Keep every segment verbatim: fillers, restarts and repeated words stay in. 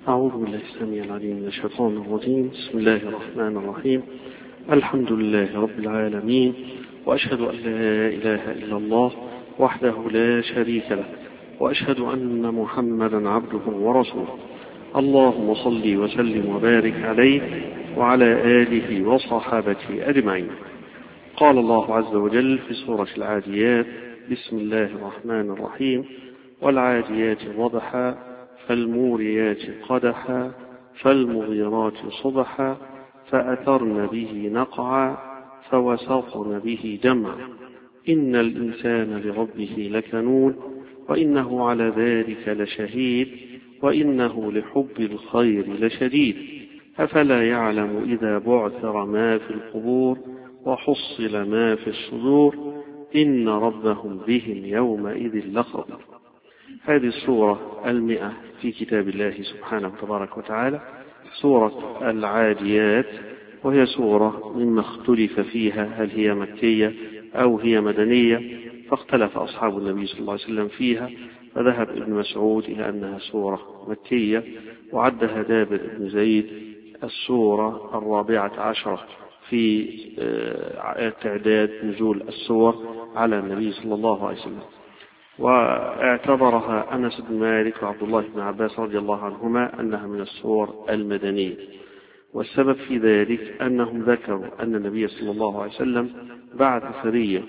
أعوذ بالله السميع العليم من الشيطان الرجيم. بسم الله الرحمن الرحيم. الحمد لله رب العالمين، وأشهد أن لا إله إلا الله وحده لا شريك له، وأشهد أن محمدا عبده ورسوله. اللهم صل وسلم وبارك عليه وعلى آله وصحابته أجمعين. قال الله عز وجل في سورة العاديات: بسم الله الرحمن الرحيم: والعاديات ضبحا فالموريات قدحا فالمغيرات صبحا فأثرن به نقعا فوسطن به جمعا إن الإنسان لربه لكنود وإنه على ذلك لشهيد وإنه لحب الخير لشديد أفلا يعلم إذا بعثر ما في القبور وحصل ما في الصدور إن ربهم بهم يومئذ لخبير. هذه السورة المئة في كتاب الله سبحانه وتبارك وتعالى، سورة العاديات، وهي سورة مما اختلف فيها هل هي مكية أو هي مدنية، فاختلف أصحاب النبي صلى الله عليه وسلم فيها، فذهب ابن مسعود إلى أنها سورة مكية، وعدها جابر بن زيد السورة الرابعة عشرة في تعداد نزول السور على النبي صلى الله عليه وسلم. واعتبرها أنس بن مالك وعبد الله بن عباس رضي الله عنهما أنها من السور المدنية، والسبب في ذلك أنهم ذكروا أن النبي صلى الله عليه وسلم بعث سرية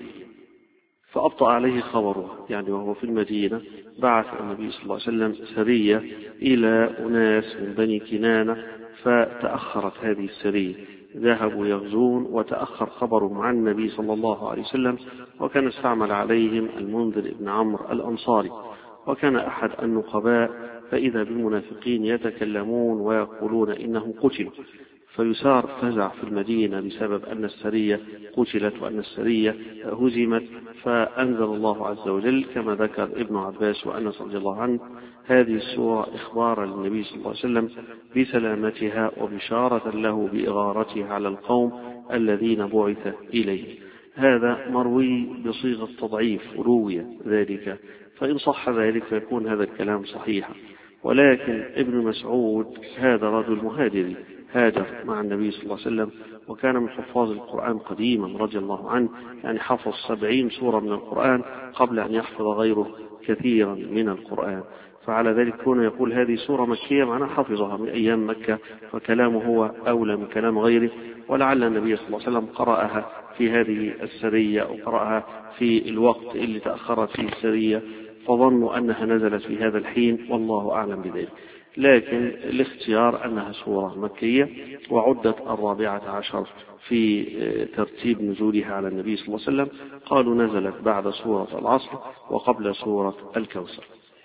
فأبطأ عليه خبره، يعني وهو في المدينة بعث النبي صلى الله عليه وسلم سرية إلى أناس من بني كنانة، فتأخرت هذه السرية، ذهبوا يغزون وتأخر خبرهم عن النبي صلى الله عليه وسلم، وكان استعمل عليهم المنذر بن عمرو الأنصاري، وكان أحد النقباء، فإذا بالمنافقين يتكلمون ويقولون إنهم قتلوا، فيسار فزع في المدينة بسبب أن السرية قتلت وأن السرية هزمت، فأنزل الله عز وجل كما ذكر ابن عباس وأنس رضي الله عنه هذه السورة إخبارا للنبي صلى الله عليه وسلم بسلامتها وبشارة له بإغارتها على القوم الذين بعث إليه. هذا مروي بصيغة تضعيف، روي ذلك، فإن صح ذلك فيكون هذا الكلام صحيحا. ولكن ابن مسعود هذا رجل مهاجري هاجر مع النبي صلى الله عليه وسلم، وكان من حفاظ القرآن قديما رضي الله عنه، يعني حفظ سبعين سورة من القرآن قبل أن يحفظ غيره كثيرا من القرآن، فعلى ذلك كون يقول هذه سورة مكية معناه حفظها من أيام مكة، فكلامه هو أولى من كلام غيره. ولعل النبي صلى الله عليه وسلم قرأها في هذه السرية أو قرأها في الوقت اللي تأخرت فيه السرية، فظنوا أنها نزلت في هذا الحين، والله أعلم بذلك. لكن الاختيار أنها سورة مكية، وعدت الرابعة عشر في ترتيب نزولها على النبي صلى الله عليه وسلم، قالوا نزلت بعد سورة العصر وقبل سورة الكوثر.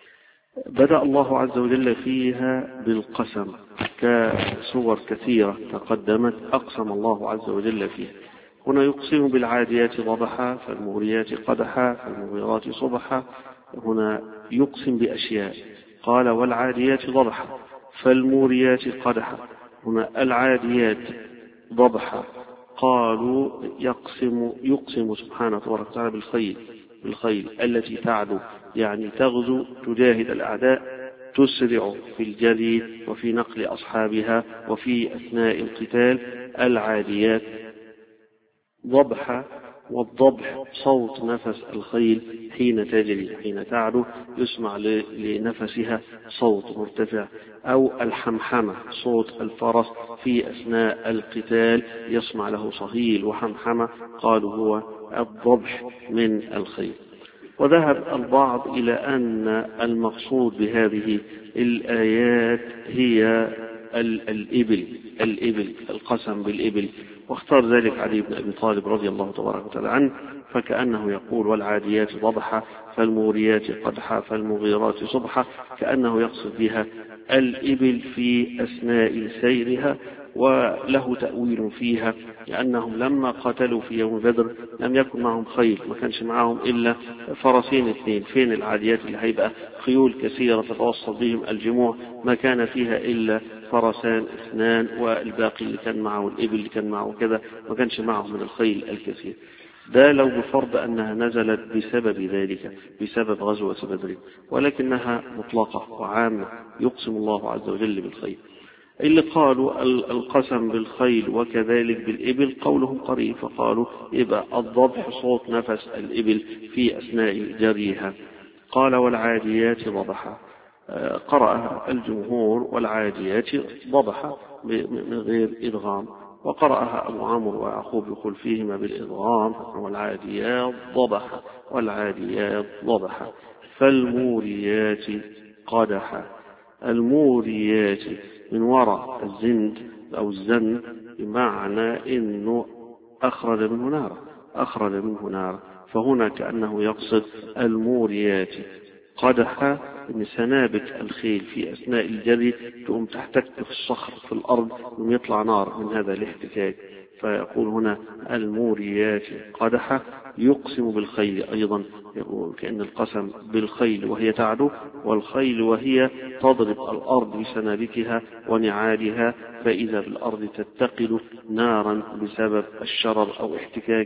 بدأ الله عز وجل فيها بالقسم كسور كثيرة تقدمت أقسم الله عز وجل فيها. هنا يقسم بالعاديات ضبحا فالمغيرات قدحا فالمغيرات صبحا، هنا يقسم بأشياء، قال والعاديات ضبحا فالموريات قدحا، هنا العاديات ضبحا، قالوا يقسم يقسم سبحانه وتعالى بالخيل بالخيل التي تعدو، يعني تغزو تجاهد الأعداء، تسرع في الجري وفي نقل أصحابها وفي أثناء القتال. العاديات ضبحا، والضبح صوت نفس الخيل حين تجري حين تعدو، يسمع لنفسها صوت مرتفع، أو الحمحمة صوت الفرس في أثناء القتال يسمع له صهيل وحمحمة، قالوا هو الضبح من الخيل. وذهب البعض إلى أن المقصود بهذه الآيات هي الإبل الإبل القسم بالإبل، واختار ذلك علي بن أبي طالب رضي الله تبارك وتعالى عنه، فكأنه يقول والعاديات ضبحا فالموريات قدحا فالمغيرات صبحا، كأنه يقصد بها الإبل في أثناء سيرها. وله تأويل فيها، لأنهم لما قتلوا في يوم بدر لم يكن معهم خيل، ما كانش معهم إلا فرسين اثنين، فين العاديات اللي هيبقى خيول كثيرة تتوسط بهم الجموع، ما كان فيها إلا فرسان اثنان، والباقي اللي كان معه الإبل اللي كان معه كذا، ما كانش معه من الخيل الكثير. ده لو بفرض أنها نزلت بسبب ذلك، بسبب غزوة بدر، ولكنها مطلقة وعامة، يقسم الله عز وجل بالخيل. اللي قالوا القسم بالخيل وكذلك بالإبل قولهم قريب، فقالوا يبقى الضبح صوت نفس الإبل في أثناء جريها. قال والعاديات ضبحا، قرأ الجمهور والعاديات ضبحا من غير إدغام، وقرأها أبو عمرو ويعقوب يقول فيهما بالإدغام، والعاديات ضبحا والعاديات ضبحا. فالموريات قدحا، الموريات من وراء الزند أو الزن، بمعنى إنه أخرج منه نارا، أخرج منه نارا، فهنا كأنه يقصد الموريات قدحا، من سنابك الخيل في أثناء الجري تقوم تحتك في الصخر في الأرض ويطلع نار من هذا الاحتكاك، فيقول هنا الموريات قدحا. يقسم بالخيل أيضا، يقول كأن القسم بالخيل وهي تعدو، والخيل وهي تضرب الأرض بسنابكها ونعالها، فإذا بالأرض تتقد نارا بسبب الشرر أو احتكاك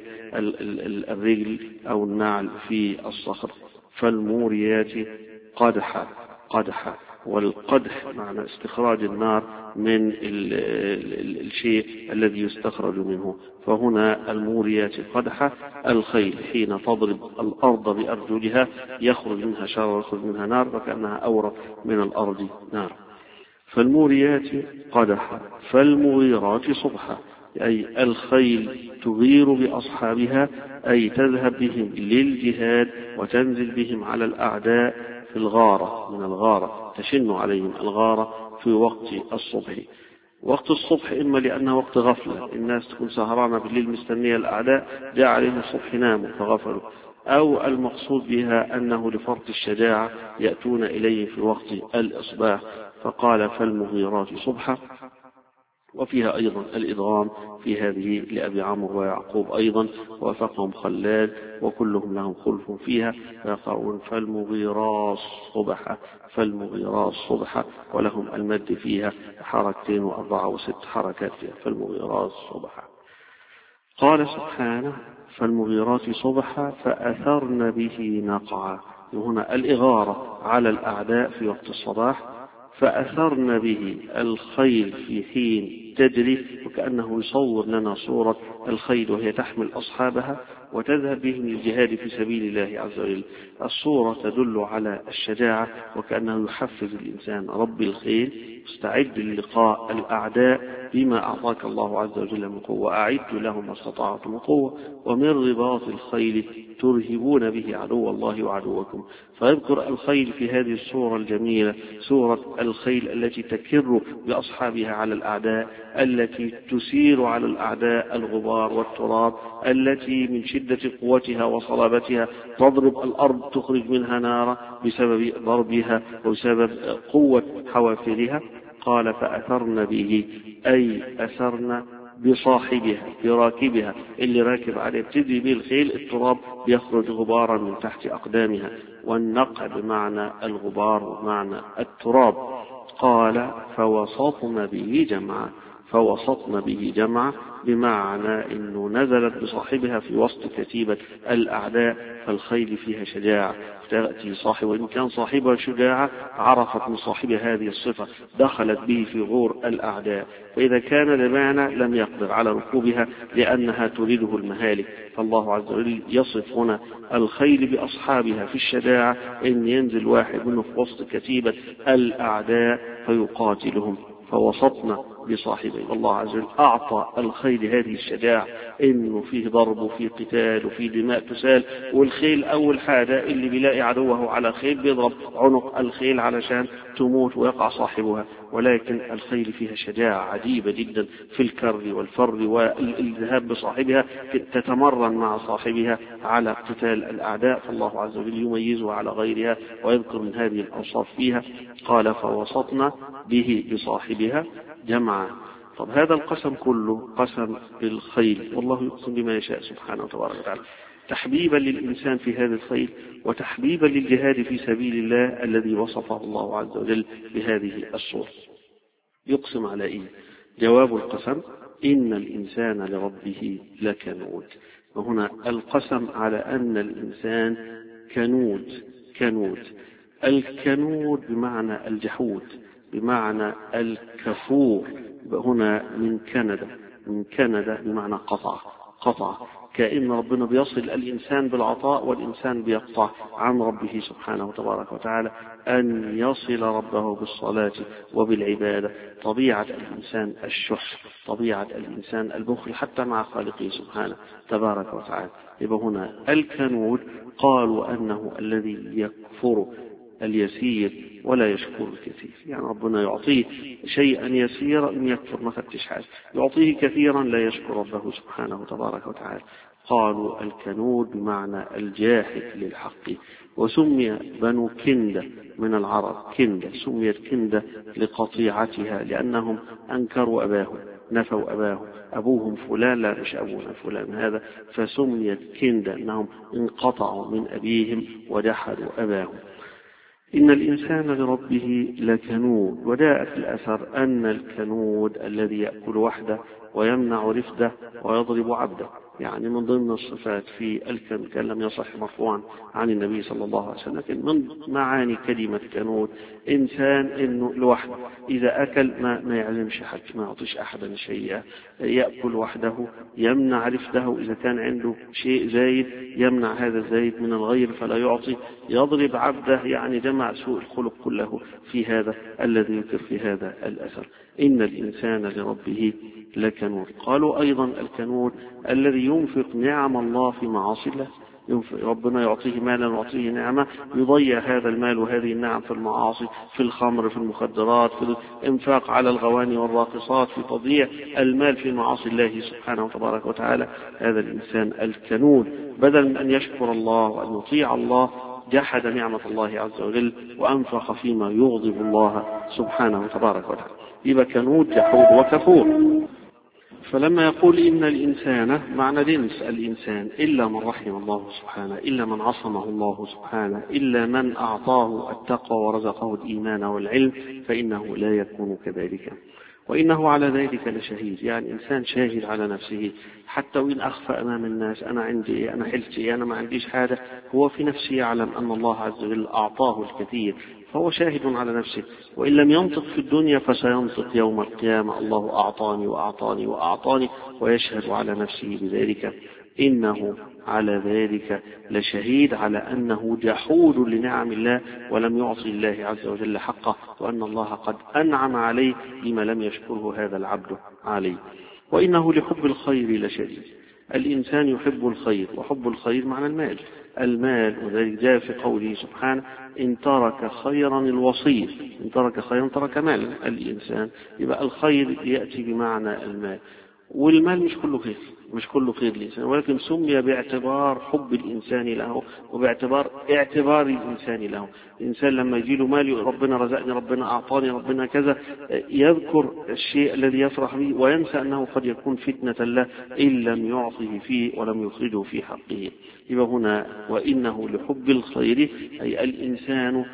الرجل أو النعل في الصخر. فالموريات قدحا قدحا، والقدح معنى استخراج النار من ال ال الشيء الذي يستخرج منه، فهنا الموريات قدحا الخيل حين تضرب الأرض بأرجلها يخرج منها شرر ويخرج منها نار، وكأنها أورى من الأرض نار. فالموريات قدحا. فالمغيرات صبحا، أي الخيل تغير بأصحابها، أي تذهب بهم للجهاد وتنزل بهم على الأعداء في الغارة، من الغارة تشن عليهم الغارة في وقت الصبح. وقت الصبح إما لأنه وقت غفلة، الناس تكون سهرانة بالليل مستنية الأعداء، جاء عليهم الصبح ناموا فغفلوا، أو المقصود بها أنه لفرط الشجاعة يأتون إليه في وقت الإصباح، فقال فالمغيرات صبحا. وفيها أيضا الإدغام في هذه لأبي عمرو ويعقوب أيضا، وافقهم خلاد وكلهم لهم خلف فيها، فيقرؤون فالمغيرات صبحا فالمغيرات صبحا، ولهم المد فيها حركتين وأربعة وست حركات فيها فالمغيرات صبحا. قال سبحانه فالمغيرات صبحا فأثرن به نقعا، وهنا الإغارة على الأعداء في وقت الصباح. فأثرن به الخيل في حين تجري، وكأنه يصور لنا صورة الخيل وهي تحمل أصحابها وتذهب بهم للجهاد في سبيل الله عز وجل. الصورة تدل على الشجاعة، وكأنه يحفز الإنسان رب الخيل استعد للقاء الأعداء بما أعطاك الله عز وجل من قوة، أعد لهم ما استطعتم من قوة، ومن رباط الخيل ترهبون به عدو الله وعدوكم. فيذكر الخيل في هذه الصورة الجميلة، صورة الخيل التي تكر بأصحابها على الأعداء، التي تسير على الأعداء الغبار والتراب، التي من شدة قوتها وصلابتها تضرب الأرض تخرج منها نارا بسبب ضربها وبسبب قوة حوافرها. قال فأثرن به، أي أثرن بصاحبها براكبها، اللي راكب عليه بتدري به الخيل، التراب يخرج غبارا من تحت أقدامها، والنقع بمعنى الغبار ومعنى التراب. قال فوسطن به جمعا، فوسطن به جمعا بمعنى أنه نزلت بصاحبها في وسط كتيبة الأعداء، فالخيل فيها شجاعة، تأتي صاحب وإن كان صاحبها شجاعة عرفت من صاحبها هذه الصفة، دخلت به في غور الأعداء. فإذا كان لمعنى لم يقدر على ركوبها لأنها تريده المهالك، فالله عز وجل يصف هنا الخيل بأصحابها في الشجاعة، إن ينزل واحد منه في وسط كتيبة الأعداء فيقاتلهم. فوسطنا بصاحبه، الله عز وجل أعطى الخيل هذه الشجاعة، إنه فيه ضرب وفيه قتال وفيه دماء تسال. والخيل أول حاجة اللي بيلاقي عدوه على خيل بيضرب عنق الخيل علشان تموت ويقع صاحبها، ولكن الخيل فيها شجاعة عجيبة جدا في الكر والفر والذهاب بصاحبها، تتمرن مع صاحبها على قتال الأعداء، فالله عز وجل يميزها على غيرها ويذكر من هذه الأوصاف فيها. قال فوسطنا به بصاحبها جمعا. طب هذا القسم كله قسم بالخيل، والله يقسم بما يشاء سبحانه وتبارك وتعالى، تحبيبا للإنسان في هذا الخيل وتحبيبا للجهاد في سبيل الله الذي وصفه الله عز وجل بهذه الصورة. يقسم على إيه؟ جواب القسم إن الإنسان لربه لكنود. وهنا القسم على أن الإنسان كنود. كنود الكنود بمعنى الجحود، بمعنى الكفور. هنا من كندا، من كندا بمعنى قطع، قطع، كأن ربنا بيصل الإنسان بالعطاء والإنسان بيقطع عن ربه سبحانه وتبارك وتعالى. أن يصل ربه بالصلاة وبالعبادة. طبيعة الإنسان الشح، طبيعة الإنسان البخل حتى مع خالقه سبحانه تبارك وتعالى. يبقى هنا الكنود قالوا أنه الذي يكفر اليسير ولا يشكر الكثير، يعني ربنا يعطيه شيئا يسيرا يكفر ما فتش حاجة، يعطيه كثيرا لا يشكر ربه سبحانه تبارك وتعالى. قالوا الكنود بمعنى الجاحد للحق. وسمي بنو كندة من العرب كندة، سميت كندة لقطيعتها لأنهم أنكروا أباهم، نفوا أباه، أبوهم فلان لا مش أبونا فلان هذا، فسميت كندة أنهم انقطعوا من أبيهم وجحدوا أباهم. إن الإنسان لربه لكنود. وجاء في الأثر أن الكنود الذي يأكل وحده ويمنع رفده ويضرب عبده، يعني من ضمن الصفات في الكنود كان لم يصح مرفوعا عن النبي صلى الله عليه وسلم. لكن من معاني كلمة كنود إنسان إنه لوحده إذا أكل ما, ما يعلمش حد، ما يعطيش أحدا شيئا، يأكل وحده، يمنع رفده إذا كان عنده شيء زايد يمنع هذا الزايد من الغير فلا يعطي، يضرب عبده، يعني جمع سوء الخلق كله في هذا الذي يذكر في هذا الأثر. إن الإنسان لربه لكنود. قالوا أيضا الكنود الذي ينفق نعم الله في معاصي الله، ربنا يعطيه مالا ويعطيه نعمة، يضيع هذا المال وهذه النعم في المعاصي، في الخمر، في المخدرات، في الانفاق على الغواني والراقصات، في تضييع المال في معاصي الله سبحانه وتبارك وتعالى. هذا الإنسان الكنود بدل من أن يشكر الله وأن يطيع الله جحد نعمة الله عز وجل وأنفق فيما يغضب الله سبحانه وتبارك وتعالى. يبقى كنود جحود وكفور. فلما يقول إن الإنسان معنى جنس الإنسان إلا من رحم الله سبحانه، إلا من عصمه الله سبحانه، إلا من أعطاه التقوى ورزقه الإيمان والعلم، فإنه لا يكون كذلك. وإنه على ذلك لشهيد، يعني إنسان شاهد على نفسه حتى وإن أخفى أمام الناس أنا عندي، أنا حلتي، أنا ما عنديش حاجة، هو في نفسه يعلم أن الله عز وجل أعطاه الكثير، فهو شاهد على نفسه. وإن لم ينطق في الدنيا فسينطق يوم القيامة، الله أعطاني وأعطاني وأعطاني، ويشهد على نفسه بذلك. إنه على ذلك لشهيد، على أنه جحود لنعم الله ولم يعصي الله عز وجل حقه، وأن الله قد أنعم عليه بما لم يشكره هذا العبد عليه. وإنه لحب الخير لشديد. الإنسان يحب الخير، وحب الخير معنى المال، المال، وذلك جاء في قوله سبحانه إن ترك خيرا الوصية، إن ترك خيرا ترك مال الإنسان. يبقى الخير يأتي بمعنى المال، والمال مش كله خير، مش كله خير الإنسان، ولكن سمي باعتبار حب الإنسان له وباعتبار اعتبار الإنسان له. الإنسان لما يجي له مال، ربنا رزقني، ربنا أعطاني، ربنا كذا، يذكر الشيء الذي يفرح به وينسى أنه قد يكون فتنة له إن لم يعطه فيه ولم يخرجه في حقه. يبقى هنا وإنه لحب الخير، أي الإنسان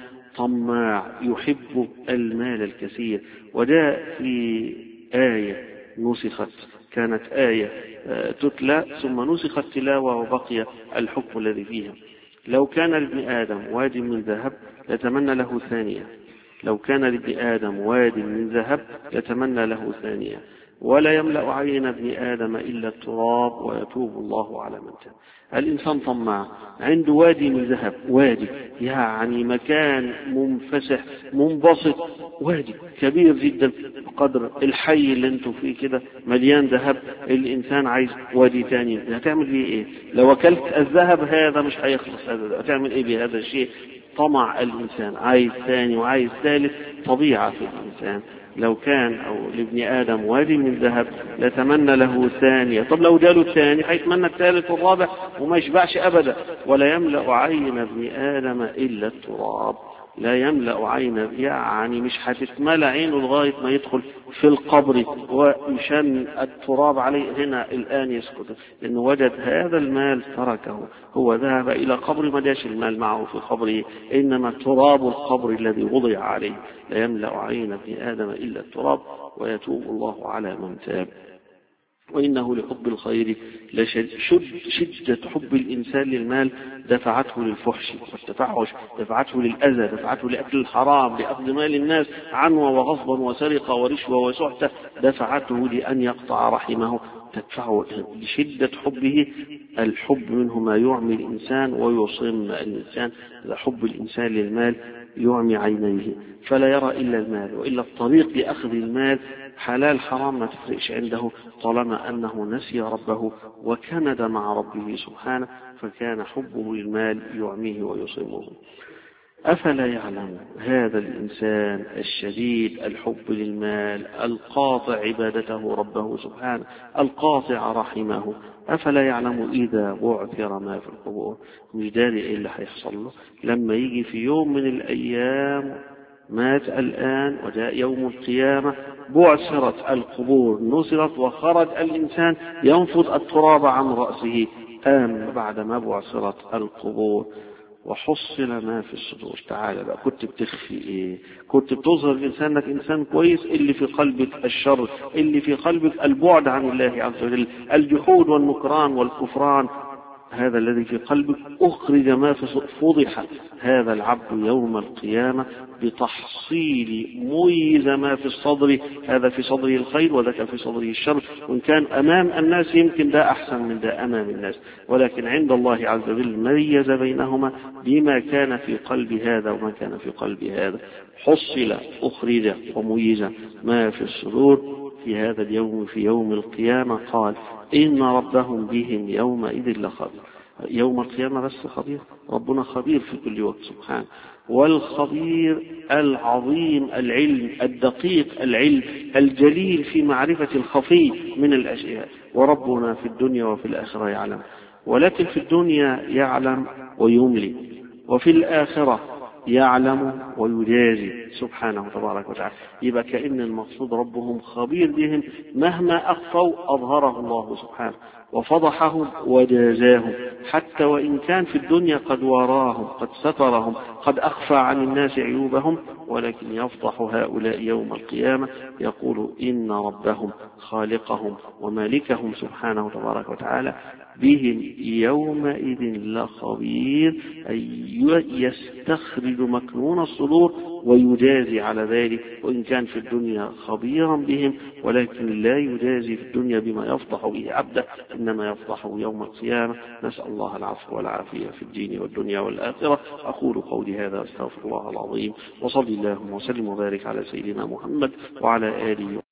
طماع يحب المال الكثير. وجاء في آية نسخت، كانت آية تتلى ثم نسخت تلاوة وبقي الحكم الذي فيها. لو كان لابن آدم واد من ذهب لتمنى له ثانية، لو كان لابن آدم واد من ذهب لتمنى له ثانية، ولا يملأ عين ابن آدم إلا التراب ويتوب الله على من تاب. الإنسان طماع، عنده وادي من ذهب، وادي يعني مكان منفسح منبسط، وادي كبير جدا قدر الحي اللي انتم فيه كده مليان ذهب. الإنسان عايز وادي ثاني، هتعمل فيه ايه؟ لو اكلت الذهب هذا مش هيخلص، هذا هتعمل ايه بهذا الشيء؟ طمع الإنسان، عايز ثاني وعايز ثالث، طبيعة في الإنسان. لو كان أو لابن آدم وادي من ذهب لتمنى له ثانية. طب لو جاله الثاني هيتمنى الثالث والرابع وما يشبعش أبدا. ولا يملأ عين ابن آدم إلا التراب، لا يملأ عين، يعني مش هتتملأ عينه لغاية ما يدخل في القبر ومشان التراب عليه هنا الآن يسكت، لأنه وجد هذا المال تركه، هو ذهب إلى قبر ما جاش المال معه في قبره، إنما تراب القبر الذي وضع عليه. لا يملأ عين ابن آدم إلا التراب ويتوب الله على من تاب. وإنه لحب الخير لشد شدة حب الإنسان للمال دفعته للفحش والتفحش، دفعته للأذى، دفعته لأكل الحرام، لأخذ مال الناس عنوة وغصبا وسرقة ورشوة وسحتة، دفعته لأن يقطع رحمه، تدفعه لشدة حبه. الحب منه ما يعمي الإنسان ويصم الإنسان. حب الإنسان للمال يعمي عينيه فلا يرى إلا المال، وإلا الطريق لأخذ المال حلال حرام ما تفرقش عنده طالما أنه نسي ربه وكند مع ربه سبحانه، فكان حبه للمال يعميه ويصمه. أفلا يعلم هذا الإنسان الشديد الحب للمال القاطع عبادته ربه سبحانه القاطع رحمه، أفلا يعلم إذا بعثر ما في القبور؟ مش داري إيه اللي هيحصل له لما يجي في يوم من الأيام، مات الآن وجاء يوم القيامة، بعثرت القبور نصرت وخرج الإنسان ينفض التراب عن رأسه، آم بعد ما بعثرت القبور وحصل ما في الصدور. تعالى بقى، كنت بتخفي ايه؟ كنت بتظهر انسانك انسان كويس، اللي في قلبك الشر، اللي في قلبك البعد عن الله عز وجل، الجحود والنكران والكفران، هذا الذي في قلبك أخرج ما في فضح هذا العبد يوم القيامة بتحصيل ميز ما في الصدر، هذا في صدره الخير وذاك في صدره الشر، وإن كان أمام الناس يمكن ده أحسن من ده أمام الناس، ولكن عند الله عز وجل ميز بينهما بما كان في قلب هذا وما كان في قلب هذا. حصل أخرج وميز ما في الصدور في هذا اليوم في يوم القيامة. قال إن ربهم بهم يومئذ لخبير. يوم القيامة بس خبير؟ ربنا خبير في كل وقت سبحانه، والخبير العظيم العلم الدقيق العلم الجليل في معرفة الخفي من الأشياء. وربنا في الدنيا وفي الآخرة يعلم، ولكن في الدنيا يعلم ويملي، وفي الآخرة يعلم ويجازي سبحانه تبارك وتعالى. يبقى كأن المقصود ربهم خبير بهم، مهما أخفوا أظهره الله سبحانه وفضحهم وجازاهم، حتى وإن كان في الدنيا قد وراهم قد سترهم قد أخفى عن الناس عيوبهم، ولكن يفضح هؤلاء يوم القيامة، يقول إن ربهم خالقهم ومالكهم سبحانه تبارك وتعالى بهم يومئذ لخبير، أي يستخرج مكنون الصدور ويجازي على ذلك، وإن كان في الدنيا خبيرا بهم ولكن لا يجازي في الدنيا بما يفضح به عبده، إنما يفضحه يوم القيامة. نسأل الله العفو والعافية في الدين والدنيا والآخرة. أقول قولي هذا أستغفر الله العظيم، وصلي اللهم وسلم وبارك على سيدنا محمد وعلى آله